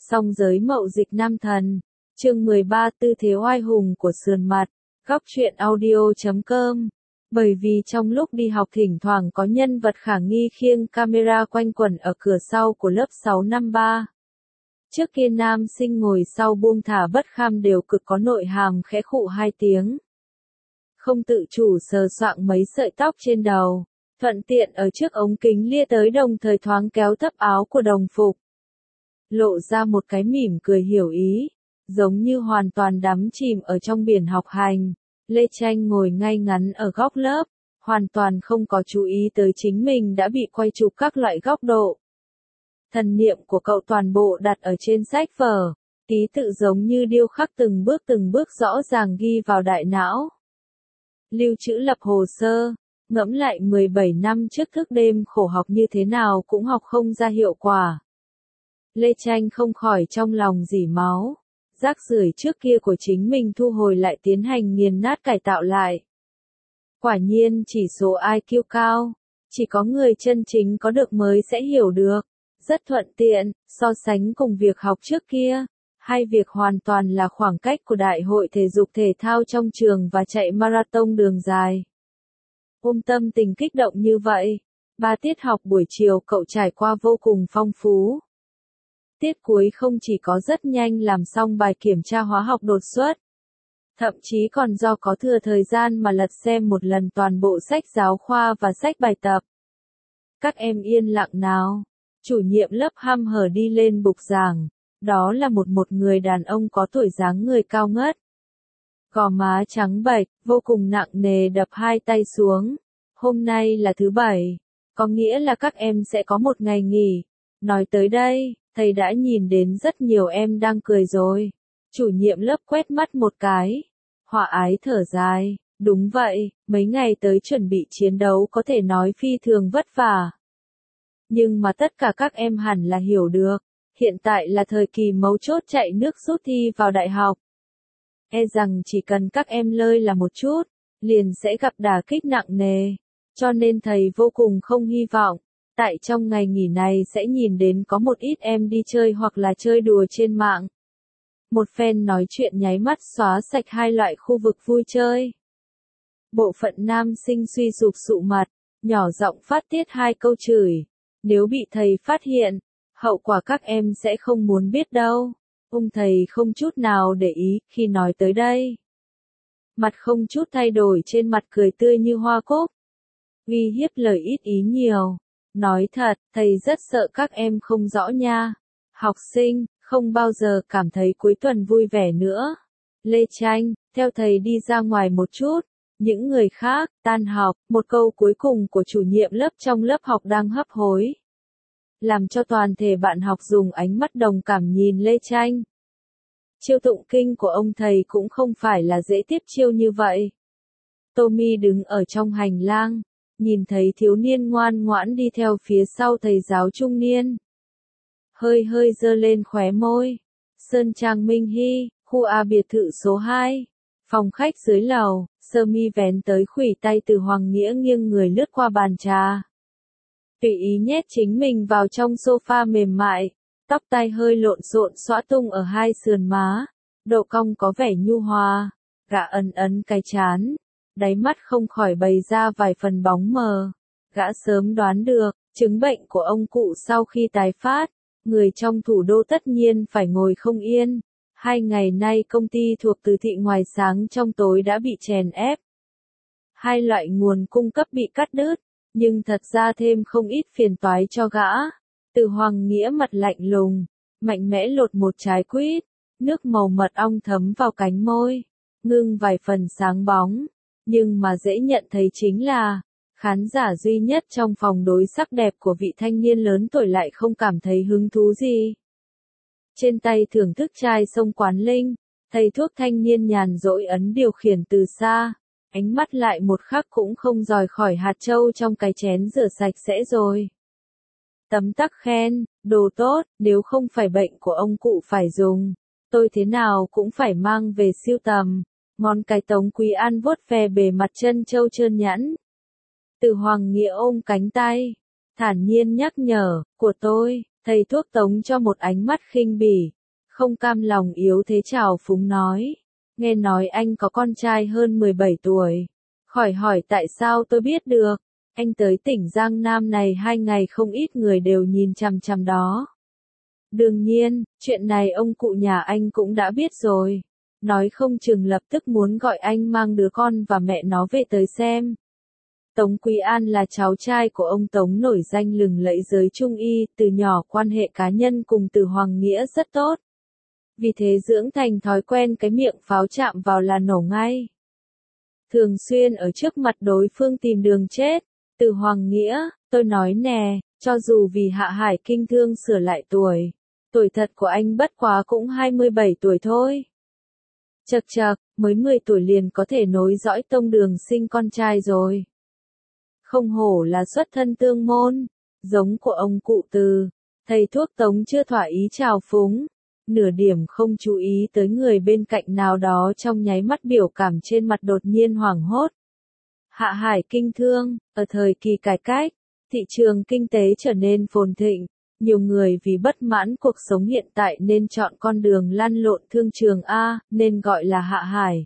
Song giới mậu dịch nam thần. Chương 13 Tư thế oai hùng của sườn mặt. Góc truyện audio.com. Bởi vì trong lúc đi học thỉnh thoảng có nhân vật khả nghi khiêng camera quanh quẩn ở cửa sau của lớp 653. Trước kia nam sinh ngồi sau buông thả bất kham đều cực có nội hàm khẽ khụ hai tiếng. Không tự chủ sờ soạng mấy sợi tóc trên đầu, thuận tiện ở trước ống kính lia tới đồng thời thoáng kéo thấp áo của đồng phục. Lộ ra một cái mỉm cười hiểu ý, giống như hoàn toàn đắm chìm ở trong biển học hành. Lê Tranh ngồi ngay ngắn ở góc lớp, hoàn toàn không có chú ý tới chính mình đã bị quay chụp các loại góc độ. Thần niệm của cậu toàn bộ đặt ở trên sách vở, ký tự giống như điêu khắc từng bước rõ ràng ghi vào đại não. Lưu trữ lập hồ sơ, ngẫm lại 17 năm trước thức đêm khổ học như thế nào cũng học không ra hiệu quả. Lê Tranh không khỏi trong lòng rỉ máu. Rác rưởi trước kia của chính mình thu hồi lại tiến hành nghiền nát cải tạo lại. Quả nhiên chỉ số IQ cao, chỉ có người chân chính có được mới sẽ hiểu được. Rất thuận tiện, so sánh cùng việc học trước kia, hai việc hoàn toàn là khoảng cách của đại hội thể dục thể thao trong trường và chạy marathon đường dài. Ôm tâm tình kích động như vậy, 3 tiết học buổi chiều cậu trải qua vô cùng phong phú. Tiết cuối không chỉ có rất nhanh làm xong bài kiểm tra hóa học đột xuất, thậm chí còn do có thừa thời gian mà lật xem một lần toàn bộ sách giáo khoa và sách bài tập. Các em yên lặng nào. Chủ nhiệm lớp hăm hở đi lên bục giảng, đó là một người đàn ông có tuổi dáng người cao ngất. Gò má trắng bệch, vô cùng nặng nề đập hai tay xuống. Hôm nay là thứ Bảy, có nghĩa là các em sẽ có một ngày nghỉ. Nói tới đây, thầy đã nhìn đến rất nhiều em đang cười rồi. Chủ nhiệm lớp quét mắt một cái. Hòa ái thở dài, đúng vậy, mấy ngày tới chuẩn bị chiến đấu có thể nói phi thường vất vả. Nhưng mà tất cả các em hẳn là hiểu được, hiện tại là thời kỳ mấu chốt chạy nước rút thi vào đại học. E rằng chỉ cần các em lơi là một chút, liền sẽ gặp đả kích nặng nề, cho nên thầy vô cùng không hy vọng, tại trong ngày nghỉ này sẽ nhìn đến có một ít em đi chơi hoặc là chơi đùa trên mạng. Một phen nói chuyện nháy mắt xóa sạch hai loại khu vực vui chơi. Bộ phận nam sinh suy sụp sụ mặt, nhỏ giọng phát tiết hai câu chửi. Nếu bị thầy phát hiện, hậu quả các em sẽ không muốn biết đâu. Ông thầy không chút nào để ý khi nói tới đây. Mặt không chút thay đổi trên mặt cười tươi như hoa cúc. Uy hiếp lời ít ý nhiều. Nói thật, thầy rất sợ các em không rõ nha. Học sinh, không bao giờ cảm thấy cuối tuần vui vẻ nữa. Lê Tranh, theo thầy đi ra ngoài một chút. Những người khác, tan học, một câu cuối cùng của chủ nhiệm lớp trong lớp học đang hấp hối. Làm cho toàn thể bạn học dùng ánh mắt đồng cảm nhìn Lê Tranh. Chiêu tụng kinh của ông thầy cũng không phải là dễ tiếp chiêu như vậy. Tommy đứng ở trong hành lang, nhìn thấy thiếu niên ngoan ngoãn đi theo phía sau thầy giáo trung niên. Hơi giơ lên khóe môi. Sơn Trang Minh Hy, khu A biệt thự số 2. Phòng khách dưới lầu, sơ mi vén tới khuỷu tay từ Hoàng Nghĩa nghiêng người lướt qua bàn trà. Tùy ý nhét chính mình vào trong sofa mềm mại, tóc tai hơi lộn xộn xõa tung ở hai sườn má, độ cong có vẻ nhu hòa, gã ấn cái trán, đáy mắt không khỏi bày ra vài phần bóng mờ. Gã sớm đoán được, chứng bệnh của ông cụ sau khi tái phát, người trong thủ đô tất nhiên phải ngồi không yên. 2 ngày nay công ty thuộc từ thị ngoài sáng trong tối đã bị chèn ép. Hai loại nguồn cung cấp bị cắt đứt, nhưng thật ra thêm không ít phiền toái cho gã. Từ Hoàng Nghĩa mặt lạnh lùng, mạnh mẽ lột một trái quýt, nước màu mật ong thấm vào cánh môi, ngưng vài phần sáng bóng, nhưng mà dễ nhận thấy chính là, khán giả duy nhất trong phòng đối sắc đẹp của vị thanh niên lớn tuổi lại không cảm thấy hứng thú gì. Trên tay thưởng thức chai sông Quán Linh, thầy thuốc thanh niên nhàn rỗi ấn điều khiển từ xa, ánh mắt lại một khắc cũng không rời khỏi hạt châu trong cái chén rửa sạch sẽ rồi. Tấm tắc khen, đồ tốt, nếu không phải bệnh của ông cụ phải dùng, tôi thế nào cũng phải mang về siêu tầm. Ngón cái Tống Quý An vuốt ve bề mặt chân châu trơn nhẵn. Từ Hoàng Nghĩa ôm cánh tay, thản nhiên nhắc nhở, của tôi, thầy thuốc Tống cho một ánh mắt khinh bỉ, Không cam lòng yếu thế trào phúng nói. Nghe nói anh có con trai hơn 17 tuổi. Khỏi hỏi tại sao tôi biết được. Anh tới tỉnh Giang Nam này 2 ngày không ít người đều nhìn chằm chằm đó. Đương nhiên, chuyện này ông cụ nhà anh cũng đã biết rồi. Nói không chừng lập tức muốn gọi anh mang đứa con và mẹ nó về tới xem. Tống Quý An là cháu trai của ông Tống nổi danh lừng lẫy giới Trung y, từ nhỏ quan hệ cá nhân cùng Từ Hoàng Nghĩa rất tốt. Vì thế dưỡng thành thói quen cái miệng pháo chạm vào là nổ ngay. Thường xuyên ở trước mặt đối phương tìm đường chết. Từ Hoàng Nghĩa, tôi nói nè, cho dù vì Hạ Hải kinh thương sửa lại tuổi. Tuổi thật của anh bất quá cũng 27 tuổi thôi. Chậc chậc, mới 10 tuổi liền có thể nối dõi tông đường sinh con trai rồi. Không hổ là xuất thân tương môn, giống của ông cụ Từ. Thầy thuốc Tống chưa thỏa ý trào phúng, nửa điểm không chú ý tới người bên cạnh nào đó trong nháy mắt biểu cảm trên mặt đột nhiên hoảng hốt. Hạ Hải kinh thương, ở thời kỳ cải cách, thị trường kinh tế trở nên phồn thịnh, nhiều người vì bất mãn cuộc sống hiện tại nên chọn con đường lăn lộn thương trường A, nên gọi là Hạ Hải.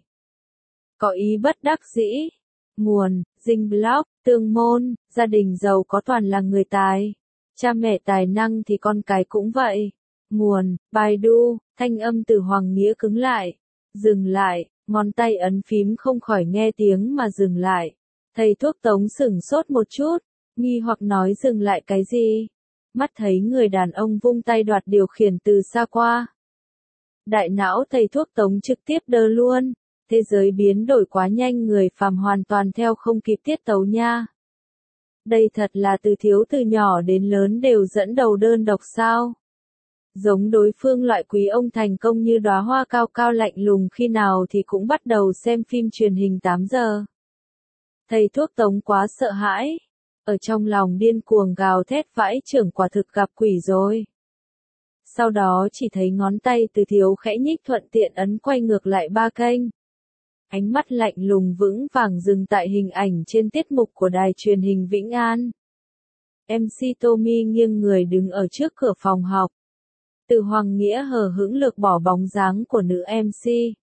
Có ý bất đắc dĩ. Nguồn, Dinh Blog, Tương Môn, gia đình giàu có toàn là người tài. Cha mẹ tài năng thì con cái cũng vậy. Nguồn, Baidu, thanh âm Từ Hoàng Nghĩa cứng lại. Dừng lại, ngón tay ấn phím không khỏi nghe tiếng mà dừng lại. Thầy thuốc Tống sửng sốt một chút, nghi hoặc nói dừng lại cái gì? Mắt thấy người đàn ông vung tay đoạt điều khiển từ xa qua. Đại não thầy thuốc Tống trực tiếp đơ luôn. Thế giới biến đổi quá nhanh, người phàm hoàn toàn theo không kịp tiết tấu nha. Đây thật là Từ thiếu từ nhỏ đến lớn đều dẫn đầu đơn độc sao? Giống đối phương loại quý ông thành công như đóa hoa cao cao lạnh lùng khi nào thì cũng bắt đầu xem phim truyền hình 8 giờ. Thầy thuốc Tống quá sợ hãi. Ở trong lòng điên cuồng gào thét vãi chưởng, quả thực gặp quỷ rồi. Sau đó chỉ thấy ngón tay Từ thiếu khẽ nhích thuận tiện ấn quay ngược lại 3 kênh. Ánh mắt lạnh lùng vững vàng dừng tại hình ảnh trên tiết mục của đài truyền hình Vĩnh An. MC Tommy nghiêng người đứng ở trước cửa phòng học. Từ Hoàng Nghĩa hờ hững lược bỏ bóng dáng của nữ MC.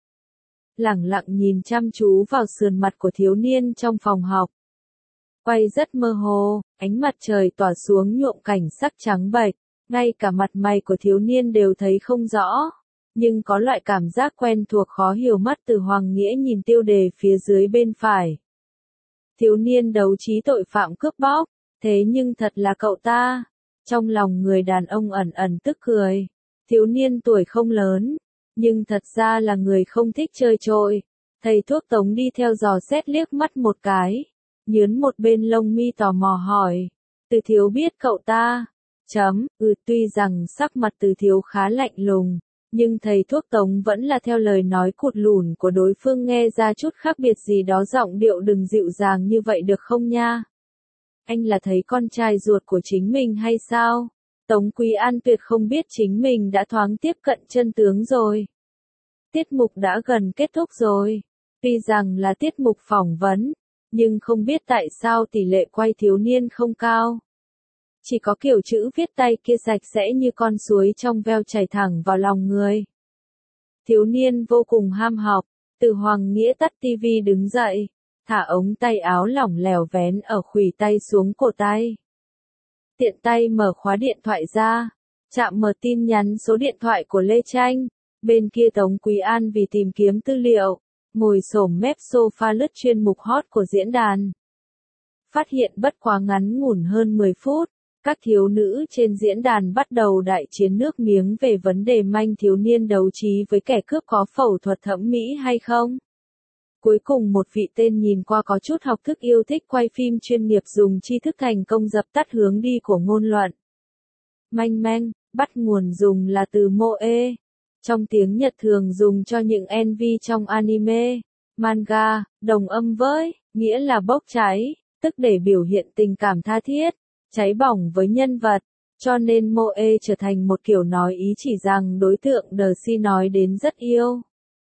Lẳng lặng nhìn chăm chú vào sườn mặt của thiếu niên trong phòng học. Quay rất mơ hồ, ánh mặt trời tỏa xuống nhuộm cảnh sắc trắng bệch, ngay cả mặt mày của thiếu niên đều thấy không rõ. Nhưng có loại cảm giác quen thuộc khó hiểu. Mắt Từ Hoàng Nghĩa nhìn tiêu đề phía dưới bên phải. Thiếu niên đấu trí tội phạm cướp bóc, thế nhưng thật là cậu ta. Trong lòng người đàn ông ẩn ẩn tức cười. Thiếu niên tuổi không lớn, nhưng thật ra là người không thích chơi trội. Thầy thuốc Tống đi theo dò xét liếc mắt một cái, nhướn một bên lông mi tò mò hỏi. Từ thiếu biết cậu ta? Tuy rằng sắc mặt Từ thiếu khá lạnh lùng. Nhưng thầy thuốc Tống vẫn là theo lời nói cụt lủn của đối phương nghe ra chút khác biệt gì đó. Giọng điệu đừng dịu dàng như vậy được không nha? Anh là thấy con trai ruột của chính mình hay sao? Tống Quý An tuyệt không biết chính mình đã thoáng tiếp cận chân tướng rồi. Tiết mục đã gần kết thúc rồi. Tuy rằng là tiết mục phỏng vấn, nhưng không biết tại sao tỷ lệ quay thiếu niên không cao. Chỉ có kiểu chữ viết tay kia sạch sẽ như con suối trong veo chảy thẳng vào lòng người. Thiếu niên vô cùng ham học. Từ Hoàng Nghĩa tắt tivi đứng dậy, thả ống tay áo lỏng lẻo vén ở khuỷu tay xuống cổ tay. Tiện tay mở khóa điện thoại ra, chạm mở tin nhắn số điện thoại của Lê Tranh. Bên kia Tống Quý An vì tìm kiếm tư liệu, ngồi xổm mép sofa lướt chuyên mục hot của diễn đàn. Phát hiện bất quá ngắn ngủn hơn 10 phút. Các thiếu nữ trên diễn đàn bắt đầu đại chiến nước miếng về vấn đề manh thiếu niên đấu trí với kẻ cướp có phẫu thuật thẩm mỹ hay không. Cuối cùng một vị tên nhìn qua có chút học thức yêu thích quay phim chuyên nghiệp dùng tri thức thành công dập tắt hướng đi của ngôn luận. Manh manh, bắt nguồn dùng là từ moe. Trong tiếng Nhật thường dùng cho những NV trong anime, manga, đồng âm với, nghĩa là bốc cháy, tức để biểu hiện tình cảm tha thiết. Cháy bỏng với nhân vật, cho nên moe trở thành một kiểu nói ý chỉ rằng đối tượng Darcy nói đến rất yêu.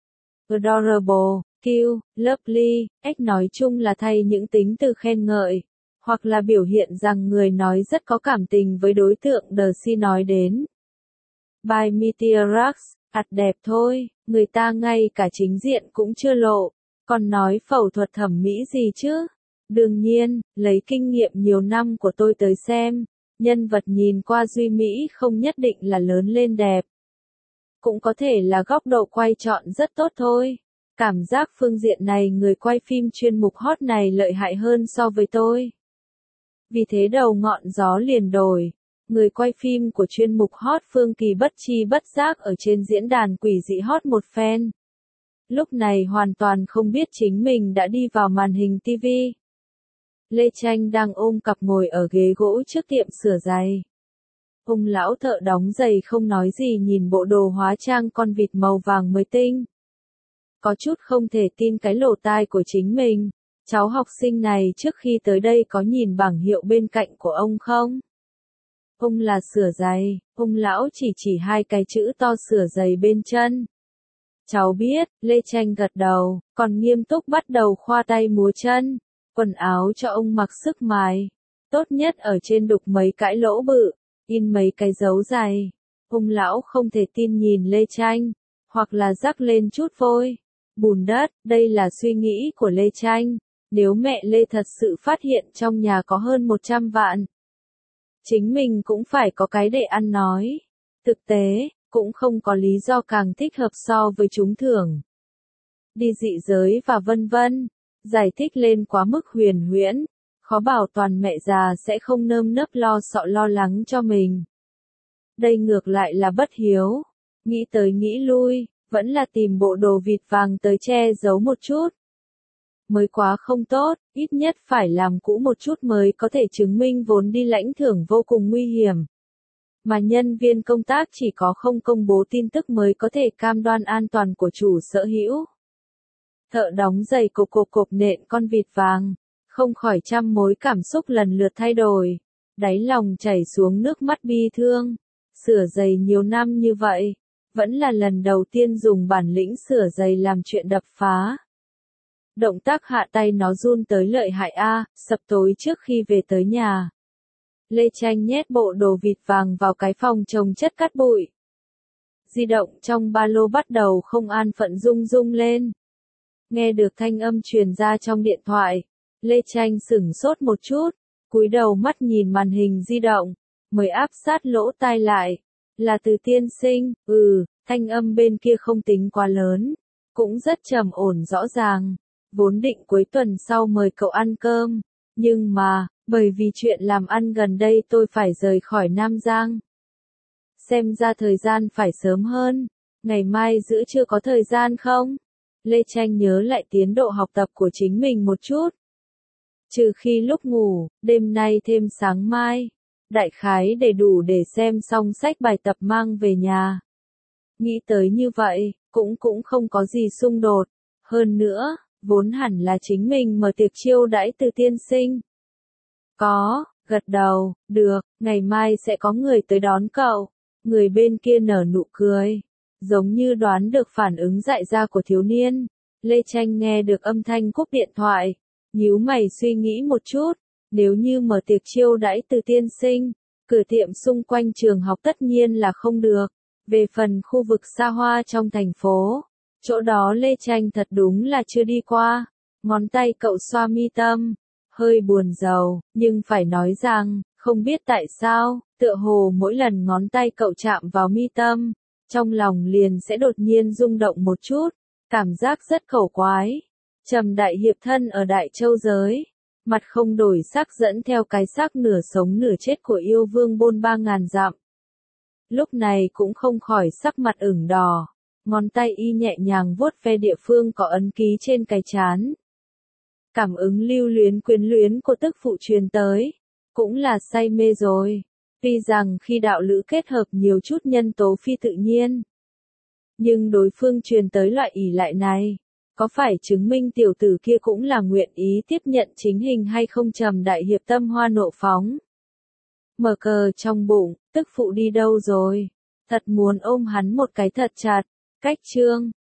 Adorable, cute, lovely, nói chung là thay những tính từ khen ngợi, hoặc là biểu hiện rằng người nói rất có cảm tình với đối tượng Darcy nói đến. By Meteorux, đẹp thôi, người ta ngay cả chính diện cũng chưa lộ, còn nói phẫu thuật thẩm mỹ gì chứ? Đương nhiên, lấy kinh nghiệm nhiều năm của tôi tới xem, nhân vật nhìn qua duy mỹ không nhất định là lớn lên đẹp. Cũng có thể là góc độ quay chọn rất tốt thôi. Cảm giác phương diện này người quay phim chuyên mục hot này lợi hại hơn so với tôi. Vì thế đầu ngọn gió liền đổi. Người quay phim của chuyên mục hot Phương Kỳ bất chi bất giác ở trên diễn đàn quỷ dị hot một phen. Lúc này hoàn toàn không biết chính mình đã đi vào màn hình TV. Lê Tranh đang ôm cặp ngồi ở ghế gỗ trước tiệm sửa giày. Ông lão thợ đóng giày không nói gì nhìn bộ đồ hóa trang con vịt màu vàng mới tinh. Có chút không thể tin cái lỗ tai của chính mình. Cháu học sinh này trước khi tới đây có nhìn bảng hiệu bên cạnh của ông không? Ông là sửa giày, ông lão chỉ hai cái chữ to sửa giày bên chân. Cháu biết, Lê Tranh gật đầu, còn nghiêm túc bắt đầu khoa tay múa chân. Quần áo cho ông mặc sức mài. Tốt nhất ở trên đục mấy cái lỗ bự, in mấy cái dấu dày. Ông lão không thể tin nhìn Lê Tranh, hoặc là rắc lên chút vôi, bùn đất, đây là suy nghĩ của Lê Tranh. Nếu mẹ Lê thật sự phát hiện trong nhà có hơn 100 vạn, chính mình cũng phải có cái để ăn nói. Thực tế, cũng không có lý do càng thích hợp so với trúng thưởng. Đi dị giới và vân vân, giải thích lên quá mức huyền huyễn, khó bảo toàn mẹ già sẽ không nơm nớp lo sợ lo lắng cho mình. Đây ngược lại là bất hiếu, nghĩ tới nghĩ lui, vẫn là tìm bộ đồ vịt vàng tới che giấu một chút. Mới quá không tốt, ít nhất phải làm cũ một chút mới có thể chứng minh vốn đi lãnh thưởng vô cùng nguy hiểm. Mà nhân viên công tác chỉ có không công bố tin tức mới có thể cam đoan an toàn của chủ sở hữu. Thợ đóng giày cộp nện con vịt vàng, không khỏi trăm mối cảm xúc lần lượt thay đổi, đáy lòng chảy xuống nước mắt bi thương. Sửa giày nhiều năm như vậy, vẫn là lần đầu tiên dùng bản lĩnh sửa giày làm chuyện đập phá. Động tác hạ tay nó run tới lợi hại sập tối trước khi về tới nhà. Lê Tranh nhét bộ đồ vịt vàng vào cái phòng trồng chất cát bụi. Di động trong ba lô bắt đầu không an phận rung rung lên. Nghe được thanh âm truyền ra trong điện thoại, Lê Tranh sửng sốt một chút, cúi đầu mắt nhìn màn hình di động, mới áp sát lỗ tai lại. Là Từ tiên sinh, thanh âm bên kia không tính quá lớn, cũng rất trầm ổn rõ ràng. Vốn định cuối tuần sau mời cậu ăn cơm, nhưng mà, bởi vì chuyện làm ăn gần đây tôi phải rời khỏi Nam Giang. Xem ra thời gian phải sớm hơn, ngày mai giữa trưa có thời gian không? Lê Tranh nhớ lại tiến độ học tập của chính mình một chút. Trừ khi lúc ngủ, đêm nay thêm sáng mai, đại khái đầy đủ để xem xong sách bài tập mang về nhà. Nghĩ tới như vậy, cũng không có gì xung đột. Hơn nữa, vốn hẳn là chính mình mở tiệc chiêu đãi Từ tiên sinh. Có, gật đầu, được, ngày mai sẽ có người tới đón cậu. Người bên kia nở nụ cười, giống như đoán được phản ứng dại ra của thiếu niên. Lê Tranh nghe được âm thanh cúp điện thoại, nhíu mày suy nghĩ một chút, nếu như mở tiệc chiêu đãi Từ tiên sinh, cửa tiệm xung quanh trường học tất nhiên là không được. Về phần khu vực xa hoa trong thành phố, chỗ đó Lê Tranh thật đúng là chưa đi qua. Ngón tay cậu xoa mi tâm, hơi buồn rầu, nhưng phải nói rằng, không biết tại sao, tựa hồ mỗi lần ngón tay cậu chạm vào mi tâm, trong lòng liền sẽ đột nhiên rung động một chút, cảm giác rất khẩu quái. Trầm đại hiệp thân ở Đại Châu giới, mặt không đổi sắc dẫn theo cái xác nửa sống nửa chết của yêu vương bôn 3000 dặm. Lúc này cũng không khỏi sắc mặt ửng đỏ, ngón tay y nhẹ nhàng vuốt ve địa phương có ấn ký trên cái trán. Cảm ứng lưu luyến quyến luyến của tức phụ truyền tới, cũng là say mê rồi. Tuy rằng khi đạo lữ kết hợp nhiều chút nhân tố phi tự nhiên, nhưng đối phương truyền tới loại ỷ lại này, có phải chứng minh tiểu tử kia cũng là nguyện ý tiếp nhận chính hình hay không? Trầm đại hiệp tâm hoa nộ phóng. Mở cờ trong bụng, tức phụ đi đâu rồi? Thật muốn ôm hắn một cái thật chặt. Cách chương